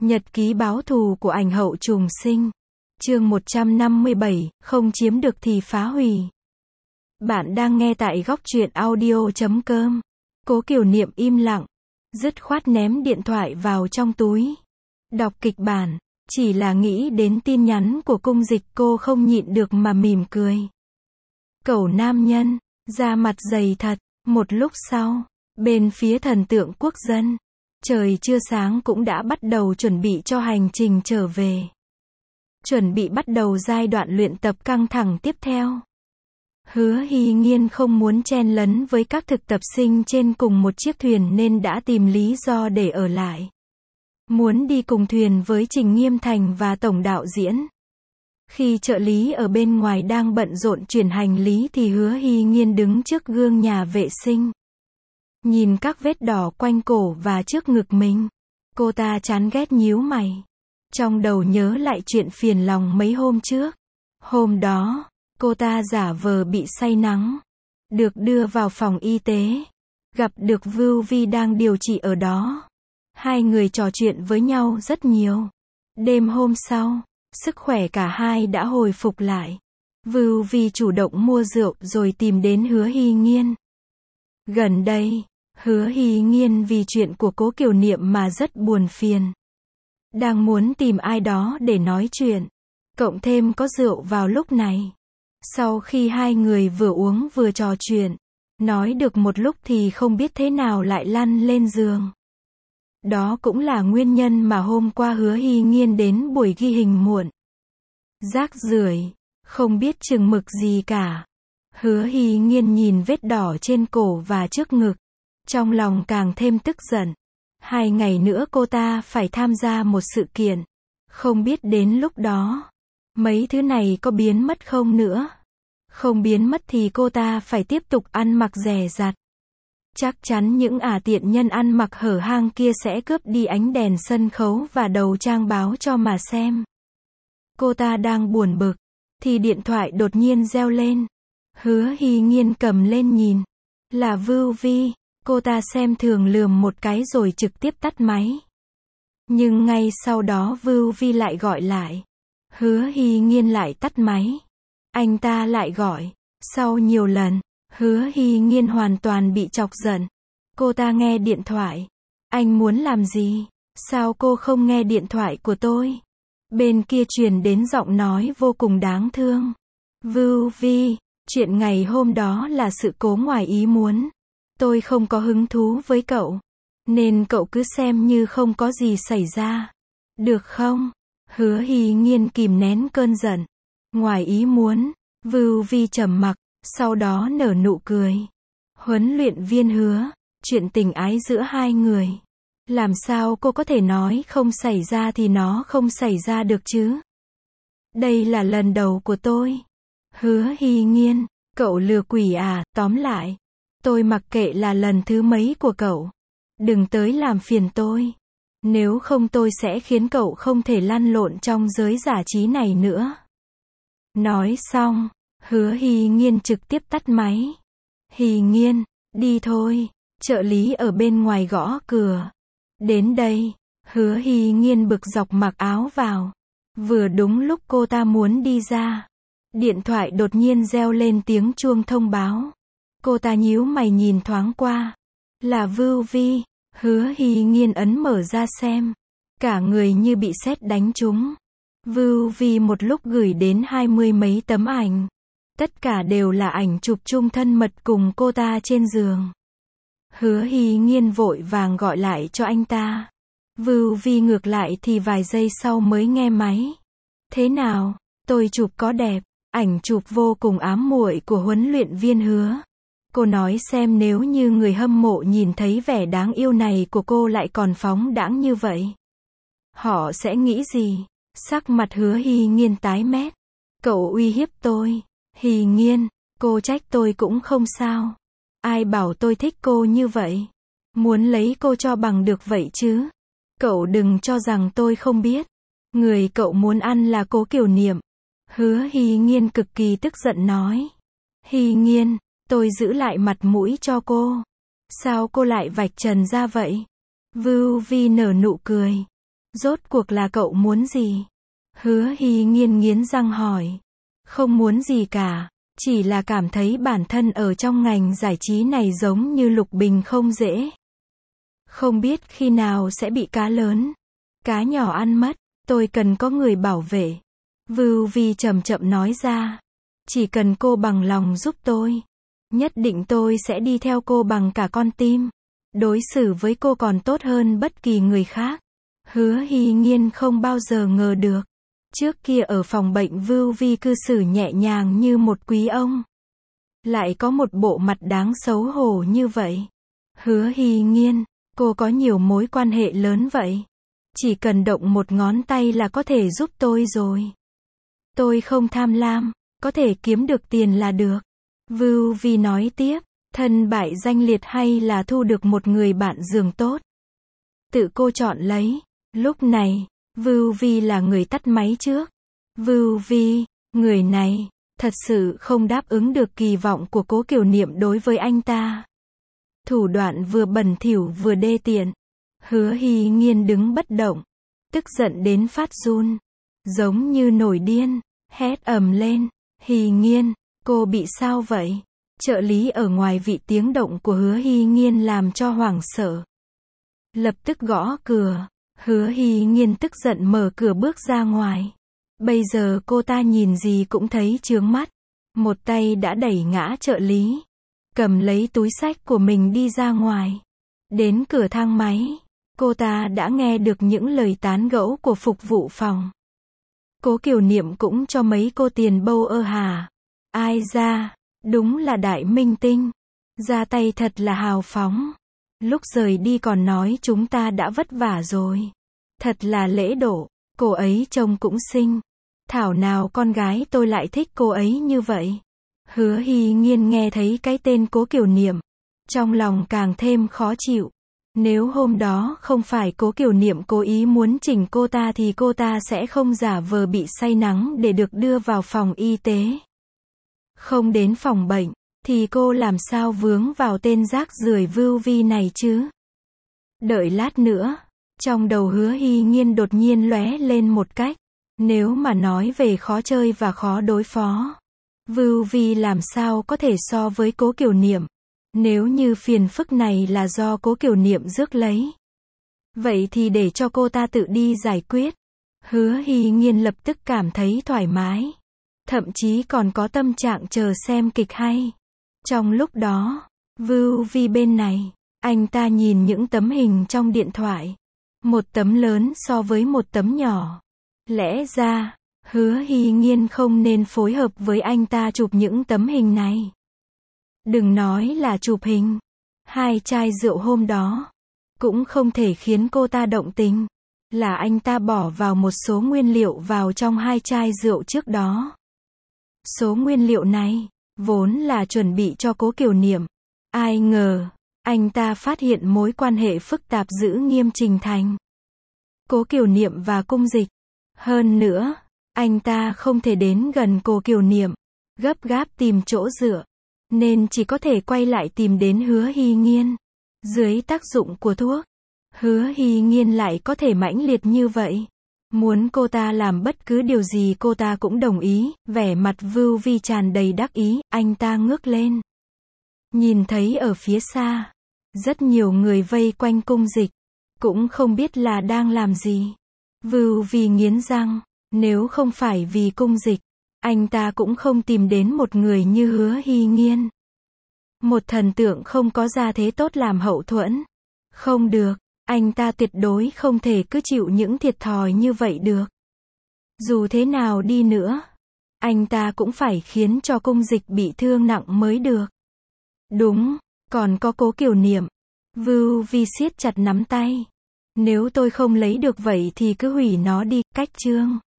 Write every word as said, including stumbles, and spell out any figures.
Nhật ký báo thù của ảnh hậu trùng sinh. Chương một trăm năm mươi bảy, không chiếm được thì phá hủy. Bạn đang nghe tại góc truyện audio chấm com. Cố Kiều Niệm im lặng, dứt khoát ném điện thoại vào trong túi. Đọc kịch bản, chỉ là nghĩ đến tin nhắn của Cung Dịch cô không nhịn được mà mỉm cười. Cẩu nam nhân, da mặt dày thật. Một lúc sau, bên phía thần tượng quốc dân, trời chưa sáng cũng đã bắt đầu chuẩn bị cho hành trình trở về. Chuẩn bị bắt đầu giai đoạn luyện tập căng thẳng tiếp theo. Hứa Hy Nhiên không muốn chen lấn với các thực tập sinh trên cùng một chiếc thuyền nên đã tìm lý do để ở lại. Muốn đi cùng thuyền với Trình Nghiêm Thành và tổng đạo diễn. Khi trợ lý ở bên ngoài đang bận rộn chuyển hành lý thì Hứa Hy Nhiên đứng trước gương nhà vệ sinh. Nhìn các vết đỏ quanh cổ và trước ngực mình. Cô ta chán ghét nhíu mày. Trong đầu nhớ lại chuyện phiền lòng mấy hôm trước. Hôm đó, cô ta giả vờ bị say nắng. Được đưa vào phòng y tế. Gặp được Vưu Vi đang điều trị ở đó. Hai người trò chuyện với nhau rất nhiều. Đêm hôm sau, sức khỏe cả hai đã hồi phục lại. Vưu Vi chủ động mua rượu rồi tìm đến Hứa Hy Nhiên. Gần đây, Hứa Hy Nhiên vì chuyện của Cố Kiều Niệm mà rất buồn phiền. Đang muốn tìm ai đó để nói chuyện. Cộng thêm có rượu vào lúc này. Sau khi hai người vừa uống vừa trò chuyện, nói được một lúc thì không biết thế nào lại lăn lên giường. Đó cũng là nguyên nhân mà hôm qua Hứa Hy Nhiên đến buổi ghi hình muộn. Rác rưởi, không biết chừng mực gì cả. Hứa Hy Nhiên nhìn vết đỏ trên cổ và trước ngực. Trong lòng càng thêm tức giận. Hai ngày nữa cô ta phải tham gia một sự kiện. Không biết đến lúc đó, mấy thứ này có biến mất không nữa. Không biến mất thì cô ta phải tiếp tục ăn mặc dè dặt. Chắc chắn những ả tiện nhân ăn mặc hở hang kia sẽ cướp đi ánh đèn sân khấu và đầu trang báo cho mà xem. Cô ta đang buồn bực, thì điện thoại đột nhiên reo lên. Hứa Hy Nhiên cầm lên nhìn. Là Vưu Vi. Cô ta xem thường lườm một cái rồi trực tiếp tắt máy. Nhưng ngay sau đó Vưu Vi lại gọi lại. Hứa Hy Nhiên lại tắt máy. Anh ta lại gọi. Sau nhiều lần, Hứa Hy Nhiên hoàn toàn bị chọc giận. Cô ta nghe điện thoại. Anh muốn làm gì? Sao cô không nghe điện thoại của tôi? Bên kia truyền đến giọng nói vô cùng đáng thương. Vưu Vi, chuyện ngày hôm đó là sự cố ngoài ý muốn. Tôi không có hứng thú với cậu. Nên cậu cứ xem như không có gì xảy ra. Được không? Hứa Hy Nhiên kìm nén cơn giận. Ngoài ý muốn. Vưu Vi trầm mặc. Sau đó nở nụ cười. Huấn luyện viên Hứa. Chuyện tình ái giữa hai người. Làm sao cô có thể nói không xảy ra thì nó không xảy ra được chứ? Đây là lần đầu của tôi. Hứa Hy Nhiên. Cậu lừa quỷ à? Tóm lại, tôi mặc kệ là lần thứ mấy của cậu. Đừng tới làm phiền tôi. Nếu không tôi sẽ khiến cậu không thể lăn lộn trong giới giải trí này nữa. Nói xong, Hứa Hy Nhiên trực tiếp tắt máy. Hy Nhiên, đi thôi. Trợ lý ở bên ngoài gõ cửa. Đến đây, Hứa Hy Nhiên bực dọc mặc áo vào. Vừa đúng lúc cô ta muốn đi ra. Điện thoại đột nhiên reo lên tiếng chuông thông báo. Cô ta nhíu mày nhìn thoáng qua. Là Vưu Vi. Hứa Hy Nhiên ấn mở ra xem. Cả người như bị sét đánh trúng. Vưu Vi một lúc gửi đến hai mươi mấy tấm ảnh. Tất cả đều là ảnh chụp chung thân mật cùng cô ta trên giường. Hứa Hy Nhiên vội vàng gọi lại cho anh ta. Vưu Vi ngược lại thì vài giây sau mới nghe máy. Thế nào, tôi chụp có đẹp? Ảnh chụp vô cùng ám muội của huấn luyện viên Hứa. Cô nói xem nếu như người hâm mộ nhìn thấy vẻ đáng yêu này của cô lại còn phóng đãng như vậy. Họ sẽ nghĩ gì? Sắc mặt Hứa Hy Nhiên tái mét. Cậu uy hiếp tôi. Hy Nhiên, cô trách tôi cũng không sao. Ai bảo tôi thích cô như vậy? Muốn lấy cô cho bằng được vậy chứ? Cậu đừng cho rằng tôi không biết. Người cậu muốn ăn là Cố Kiều Niệm. Hứa Hy Nhiên cực kỳ tức giận nói. Hy Nhiên, tôi giữ lại mặt mũi cho cô. Sao cô lại vạch trần ra vậy? Vưu Vi nở nụ cười. Rốt cuộc là cậu muốn gì? Hứa Hy Nhiên nghiến răng hỏi. Không muốn gì cả, chỉ là cảm thấy bản thân ở trong ngành giải trí này giống như lục bình không dễ. Không biết khi nào sẽ bị cá lớn, cá nhỏ ăn mất, tôi cần có người bảo vệ. Vưu Vi chậm chậm nói ra. Chỉ cần cô bằng lòng giúp tôi, nhất định tôi sẽ đi theo cô bằng cả con tim. Đối xử với cô còn tốt hơn bất kỳ người khác. Hứa Hy Nhiên không bao giờ ngờ được. Trước kia ở phòng bệnh Vưu Vi cư xử nhẹ nhàng như một quý ông. Lại có một bộ mặt đáng xấu hổ như vậy. Hứa Hy Nhiên, cô có nhiều mối quan hệ lớn vậy. Chỉ cần động một ngón tay là có thể giúp tôi rồi. Tôi không tham lam, có thể kiếm được tiền là được. Vưu Vi nói tiếp, thân bại danh liệt hay là thu được một người bạn giường tốt. Tự cô chọn lấy. Lúc này, Vưu Vi là người tắt máy trước. Vưu Vi, người này, thật sự không đáp ứng được kỳ vọng của Cố Kiều Niệm đối với anh ta. Thủ đoạn vừa bẩn thỉu vừa đê tiện. Hứa Hy Nhiên đứng bất động, tức giận đến phát run, giống như nổi điên, hét ầm lên, Hy Nhiên, cô bị sao vậy? Trợ lý ở ngoài vị tiếng động của Hứa Hy Nhiên làm cho hoảng sợ. Lập tức gõ cửa, Hứa Hy Nhiên tức giận mở cửa bước ra ngoài. Bây giờ cô ta nhìn gì cũng thấy chướng mắt. Một tay đã đẩy ngã trợ lý, cầm lấy túi xách của mình đi ra ngoài. Đến cửa thang máy, cô ta đã nghe được những lời tán gẫu của phục vụ phòng. Cố Kiều Niệm cũng cho mấy cô tiền bâu ơ hà. Ai ra, đúng là đại minh tinh. Ra tay thật là hào phóng. Lúc rời đi còn nói chúng ta đã vất vả rồi. Thật là lễ độ, cô ấy trông cũng xinh. Thảo nào con gái tôi lại thích cô ấy như vậy. Hứa Hy Nhiên nghe thấy cái tên Cố Kiều Niệm, trong lòng càng thêm khó chịu. Nếu hôm đó không phải Cố Kiều Niệm cố ý muốn chỉnh cô ta thì cô ta sẽ không giả vờ bị say nắng để được đưa vào phòng y tế. Không đến phòng bệnh, thì cô làm sao vướng vào tên rác rưởi Vưu Vi này chứ? Đợi lát nữa, trong đầu Hứa Hy Nhiên đột nhiên lóe lên một cách. Nếu mà nói về khó chơi và khó đối phó, Vưu Vi làm sao có thể so với Cố Kiều Niệm? Nếu như phiền phức này là do Cố Kiều Niệm rước lấy, vậy thì để cho cô ta tự đi giải quyết. Hứa Hy Nhiên lập tức cảm thấy thoải mái, thậm chí còn có tâm trạng chờ xem kịch hay. Trong lúc đó, Vưu Vi bên này, anh ta nhìn những tấm hình trong điện thoại, một tấm lớn so với một tấm nhỏ. Lẽ ra, Hứa Hy Nhiên không nên phối hợp với anh ta chụp những tấm hình này. Đừng nói là chụp hình, hai chai rượu hôm đó cũng không thể khiến cô ta động tình. Là anh ta bỏ vào một số nguyên liệu vào trong hai chai rượu trước đó. Số nguyên liệu này vốn là chuẩn bị cho Cố Kiều Niệm. Ai ngờ, anh ta phát hiện mối quan hệ phức tạp giữa Nghiêm Trình Thành, Cố Kiều Niệm và Cung Dịch. Hơn nữa, anh ta không thể đến gần Cố Kiều Niệm, gấp gáp tìm chỗ dựa, nên chỉ có thể quay lại tìm đến Hứa Hy Nhiên. Dưới tác dụng của thuốc, Hứa Hy Nhiên lại có thể mãnh liệt như vậy. Muốn cô ta làm bất cứ điều gì cô ta cũng đồng ý. Vẻ mặt Vưu Vi tràn đầy đắc ý, anh ta ngước lên. Nhìn thấy ở phía xa, rất nhiều người vây quanh Cung Dịch, cũng không biết là đang làm gì. Vưu Vi nghiến răng, nếu không phải vì Cung Dịch, anh ta cũng không tìm đến một người như Hứa Hy Nhiên. Một thần tượng không có gia thế tốt làm hậu thuẫn. Không được, anh ta tuyệt đối không thể cứ chịu những thiệt thòi như vậy được. Dù thế nào đi nữa, anh ta cũng phải khiến cho Cung Dịch bị thương nặng mới được. Đúng, còn có Cố Kiều Niệm. Vưu Vi siết chặt nắm tay. Nếu tôi không lấy được vậy thì cứ hủy nó đi, cách chương.